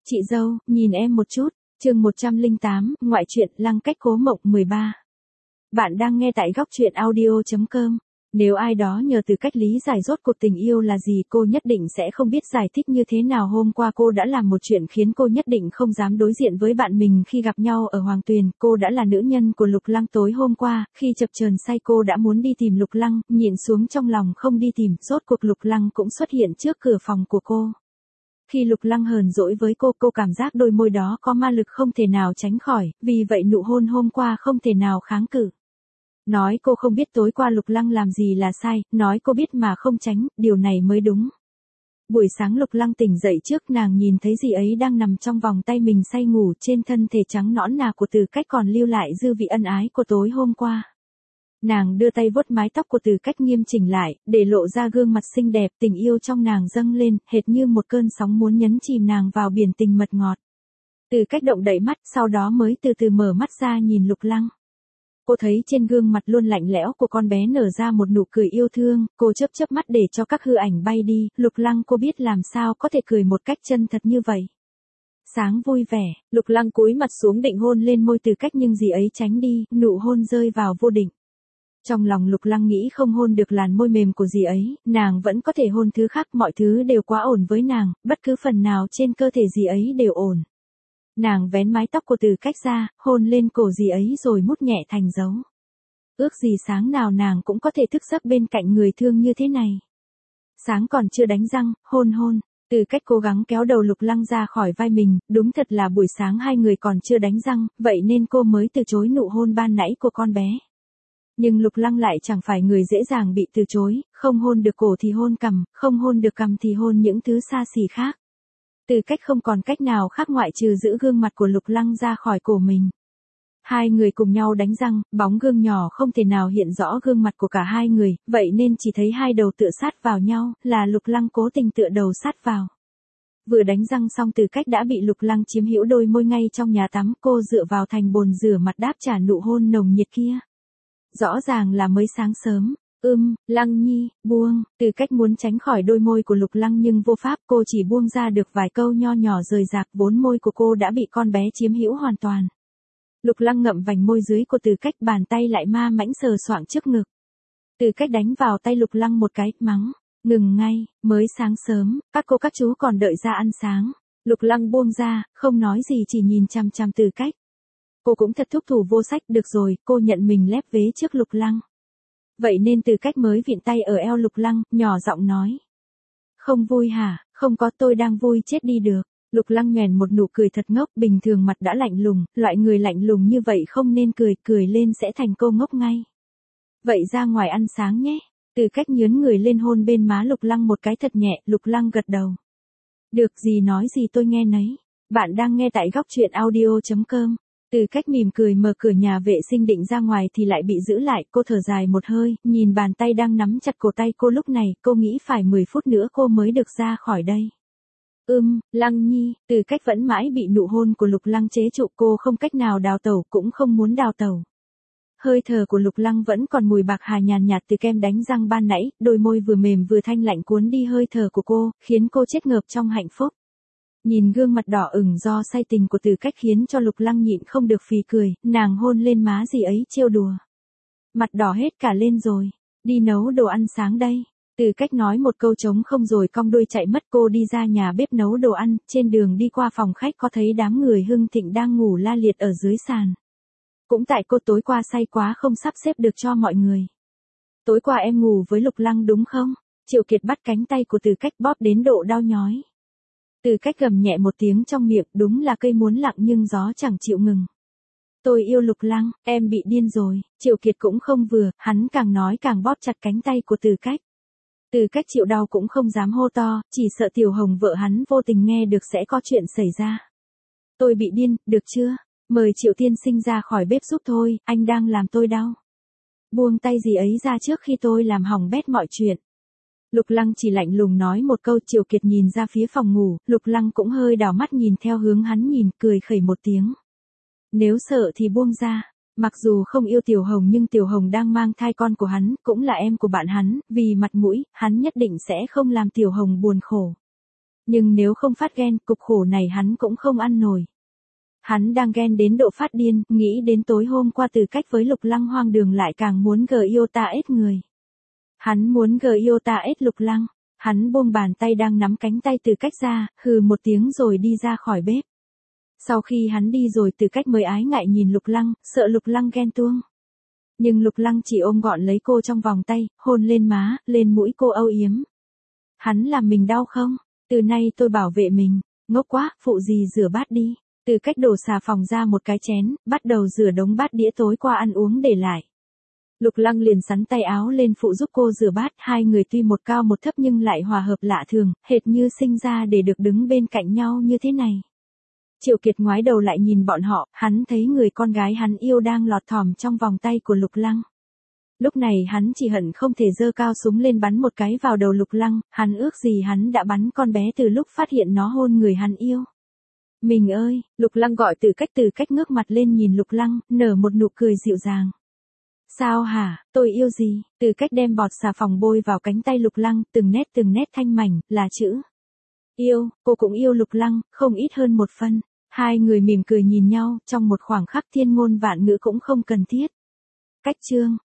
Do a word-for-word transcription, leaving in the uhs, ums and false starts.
Chị dâu, nhìn em một chút. Chương một trăm lẻ tám, ngoại truyện Lăng Cách Cố Mộng mười ba. Bạn đang nghe tại góc truyện audio chấm com. Nếu ai đó nhờ Từ Cách lý giải rốt cuộc tình yêu là gì, cô nhất định sẽ không biết giải thích như thế nào. Hôm qua cô đã làm một chuyện khiến cô nhất định không dám đối diện với bạn mình khi gặp nhau ở Hoàng Tuyền. Cô đã là nữ nhân của Lục Lăng. Tối hôm qua, khi chập chờn say cô đã muốn đi tìm Lục Lăng, nhịn xuống trong lòng không đi tìm. Rốt cuộc Lục Lăng cũng xuất hiện trước cửa phòng của cô. Khi Lục Lăng hờn dỗi với cô, cô cảm giác đôi môi đó có ma lực không thể nào tránh khỏi, vì vậy nụ hôn hôm qua không thể nào kháng cự. Nói cô không biết tối qua Lục Lăng làm gì là sai, nói cô biết mà không tránh, điều này mới đúng. Buổi sáng Lục Lăng tỉnh dậy trước, nàng nhìn thấy dì ấy đang nằm trong vòng tay mình say ngủ, trên thân thể trắng nõn nà của Từ Cách còn lưu lại dư vị ân ái của tối hôm qua. Nàng đưa tay vuốt mái tóc của Từ Cách nghiêm chỉnh lại, để lộ ra gương mặt xinh đẹp. Tình yêu trong nàng dâng lên, hệt như một cơn sóng muốn nhấn chìm nàng vào biển tình mật ngọt. Từ Cách động đậy mắt, sau đó mới từ từ mở mắt ra nhìn Lục Lăng. Cô thấy trên gương mặt luôn lạnh lẽo của con bé nở ra một nụ cười yêu thương, cô chớp chớp mắt để cho các hư ảnh bay đi. Lục Lăng, cô biết làm sao có thể cười một cách chân thật như vậy. Sáng vui vẻ, Lục Lăng cúi mặt xuống định hôn lên môi Từ Cách nhưng dì ấy tránh đi, nụ hôn rơi vào vô định. Trong lòng Lục Lăng nghĩ không hôn được làn môi mềm của dì ấy, nàng vẫn có thể hôn thứ khác, mọi thứ đều quá ổn với nàng, bất cứ phần nào trên cơ thể dì ấy đều ổn. Nàng vén mái tóc của Từ Cách ra, hôn lên cổ dì ấy rồi mút nhẹ thành dấu. Ước gì sáng nào nàng cũng có thể thức giấc bên cạnh người thương như thế này. Sáng còn chưa đánh răng, hôn hôn. Từ Cách cố gắng kéo đầu Lục Lăng ra khỏi vai mình, đúng thật là buổi sáng hai người còn chưa đánh răng, vậy nên cô mới từ chối nụ hôn ban nãy của con bé. Nhưng Lục Lăng lại chẳng phải người dễ dàng bị từ chối, không hôn được cổ thì hôn cằm, không hôn được cằm thì hôn những thứ xa xỉ khác. Từ Cách không còn cách nào khác ngoại trừ giữ gương mặt của Lục Lăng ra khỏi cổ mình. Hai người cùng nhau đánh răng, bóng gương nhỏ không thể nào hiện rõ gương mặt của cả hai người, vậy nên chỉ thấy hai đầu tựa sát vào nhau, là Lục Lăng cố tình tựa đầu sát vào. Vừa đánh răng xong Từ Cách đã bị Lục Lăng chiếm hữu đôi môi ngay trong nhà tắm, cô dựa vào thành bồn rửa mặt đáp trả nụ hôn nồng nhiệt kia. Rõ ràng là mới sáng sớm. Ưm, Lăng Nhi, buông. Từ Cách muốn tránh khỏi đôi môi của Lục Lăng nhưng vô pháp, cô chỉ buông ra được vài câu nho nhỏ rời rạc, vốn môi của cô đã bị con bé chiếm hữu hoàn toàn. Lục Lăng ngậm vành môi dưới của Từ Cách, bàn tay lại ma mãnh sờ soạng trước ngực. Từ Cách đánh vào tay Lục Lăng một cái, mắng, ngừng ngay, mới sáng sớm, các cô các chú còn đợi ra ăn sáng. Lục Lăng buông ra, không nói gì chỉ nhìn chằm chằm Từ Cách. Cô cũng thật thúc thủ vô sách, được rồi, cô nhận mình lép vế trước Lục Lăng. Vậy nên Từ Cách mới vịn tay ở eo Lục Lăng, nhỏ giọng nói. Không vui hả? Không có, tôi đang vui chết đi được. Lục Lăng nhoẻn một nụ cười thật ngốc, bình thường mặt đã lạnh lùng, loại người lạnh lùng như vậy không nên cười, cười lên sẽ thành cô ngốc ngay. Vậy ra ngoài ăn sáng nhé. Từ Cách nhướn người lên hôn bên má Lục Lăng một cái thật nhẹ, Lục Lăng gật đầu. Được, gì nói gì tôi nghe nấy. Bạn đang nghe tại góc truyện audio chấm com. Từ Cách mỉm cười mở cửa nhà vệ sinh định ra ngoài thì lại bị giữ lại, cô thở dài một hơi, nhìn bàn tay đang nắm chặt cổ tay cô lúc này, cô nghĩ phải mười phút nữa cô mới được ra khỏi đây. Ưm, Lăng Nhi, Từ Cách vẫn mãi bị nụ hôn của Lục Lăng chế trụ, cô không cách nào đào tẩu, cũng không muốn đào tẩu. Hơi thở của Lục Lăng vẫn còn mùi bạc hà nhàn nhạt từ kem đánh răng ban nãy, đôi môi vừa mềm vừa thanh lạnh cuốn đi hơi thở của cô, khiến cô chết ngợp trong hạnh phúc. Nhìn gương mặt đỏ ửng do say tình của Từ Cách khiến cho Lục Lăng nhịn không được phì cười, nàng hôn lên má dì ấy trêu đùa. Mặt đỏ hết cả lên rồi, đi nấu đồ ăn sáng đây. Từ Cách nói một câu trống không rồi cong đuôi chạy mất, cô đi ra nhà bếp nấu đồ ăn, trên đường đi qua phòng khách có thấy đám người Hưng Thịnh đang ngủ la liệt ở dưới sàn. Cũng tại cô tối qua say quá không sắp xếp được cho mọi người. Tối qua em ngủ với Lục Lăng đúng không? Triệu Kiệt bắt cánh tay của Từ Cách bóp đến độ đau nhói. Từ Cách gầm nhẹ một tiếng trong miệng, đúng là cây muốn lặng nhưng gió chẳng chịu ngừng. Tôi yêu Lục Lăng, em bị điên rồi. Triệu Kiệt cũng không vừa, hắn càng nói càng bóp chặt cánh tay của Từ Cách. Từ Cách chịu đau cũng không dám hô to, chỉ sợ Tiểu Hồng vợ hắn vô tình nghe được sẽ có chuyện xảy ra. Tôi bị điên, được chưa? Mời Triệu tiên sinh ra khỏi bếp giúp thôi, anh đang làm tôi đau. Buông tay gì ấy ra trước khi tôi làm hỏng bét mọi chuyện. Lục Lăng chỉ lạnh lùng nói một câu. Triệu Kiệt nhìn ra phía phòng ngủ, Lục Lăng cũng hơi đảo mắt nhìn theo hướng hắn nhìn, cười khẩy một tiếng. Nếu sợ thì buông ra. Mặc dù không yêu Tiểu Hồng nhưng Tiểu Hồng đang mang thai con của hắn, cũng là em của bạn hắn, vì mặt mũi, hắn nhất định sẽ không làm Tiểu Hồng buồn khổ. Nhưng nếu không phát ghen, cục khổ này hắn cũng không ăn nổi. Hắn đang ghen đến độ phát điên, nghĩ đến tối hôm qua Từ Cách với Lục Lăng hoang đường lại càng muốn gờ yêu ta ết người. Hắn muốn gờ yêu ta ết Lục Lăng. Hắn buông bàn tay đang nắm cánh tay Từ Cách ra, hừ một tiếng rồi đi ra khỏi bếp. Sau khi hắn đi rồi Từ Cách mới ái ngại nhìn Lục Lăng, sợ Lục Lăng ghen tuông. Nhưng Lục Lăng chỉ ôm gọn lấy cô trong vòng tay, hôn lên má, lên mũi cô âu yếm. Hắn làm mình đau không? Từ nay tôi bảo vệ mình. Ngốc quá, phụ gì rửa bát đi. Từ Cách đổ xà phòng ra một cái chén, bắt đầu rửa đống bát đĩa tối qua ăn uống để lại. Lục Lăng liền sắn tay áo lên phụ giúp cô rửa bát, hai người tuy một cao một thấp nhưng lại hòa hợp lạ thường, hệt như sinh ra để được đứng bên cạnh nhau như thế này. Triệu Kiệt ngoái đầu lại nhìn bọn họ, hắn thấy người con gái hắn yêu đang lọt thỏm trong vòng tay của Lục Lăng. Lúc này hắn chỉ hận không thể giơ cao súng lên bắn một cái vào đầu Lục Lăng, hắn ước gì hắn đã bắn con bé từ lúc phát hiện nó hôn người hắn yêu. Mình ơi, Lục Lăng gọi Từ Cách. Từ Cách ngước mặt lên nhìn Lục Lăng, nở một nụ cười dịu dàng. Sao hả, tôi yêu gì? Từ Cách đem bọt xà phòng bôi vào cánh tay Lục Lăng, từng nét từng nét thanh mảnh, là chữ yêu. Cô cũng yêu Lục Lăng, không ít hơn một phân. Hai người mỉm cười nhìn nhau, trong một khoảng khắc thiên ngôn vạn ngữ cũng không cần thiết. Cách chương